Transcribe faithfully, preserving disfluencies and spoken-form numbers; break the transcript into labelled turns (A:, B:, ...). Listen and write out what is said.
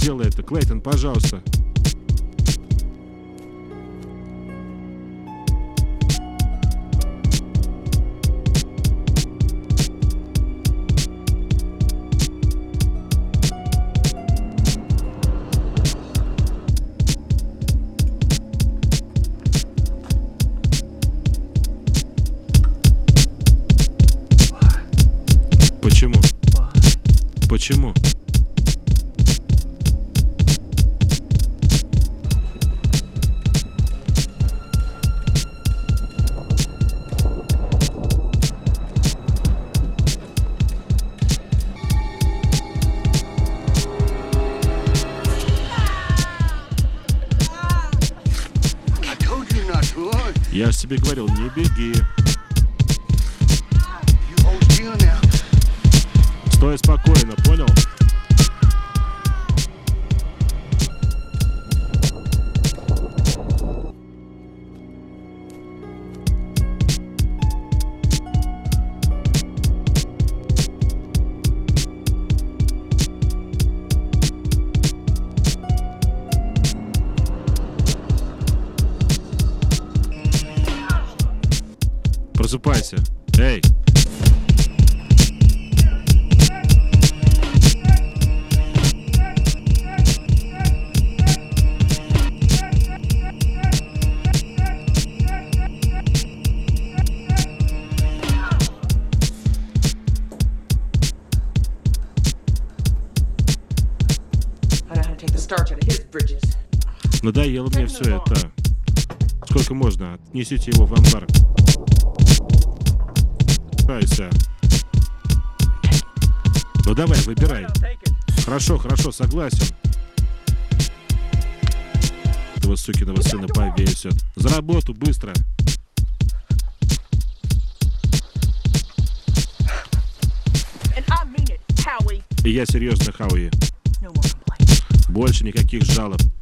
A: сделай это. Клейтон, пожалуйста. Почему? Почему? Я же тебе говорил, не беги. Стой спокойно, понял? Просыпайся. Эй! Надоело мне все это. Сколько можно? Отнесите его в амбар. Кайся. Ну давай, выбирай. Хорошо, хорошо, согласен. Этого сукиного сына повесят. За работу, быстро. И я серьезно, Хауи. Больше никаких жалоб.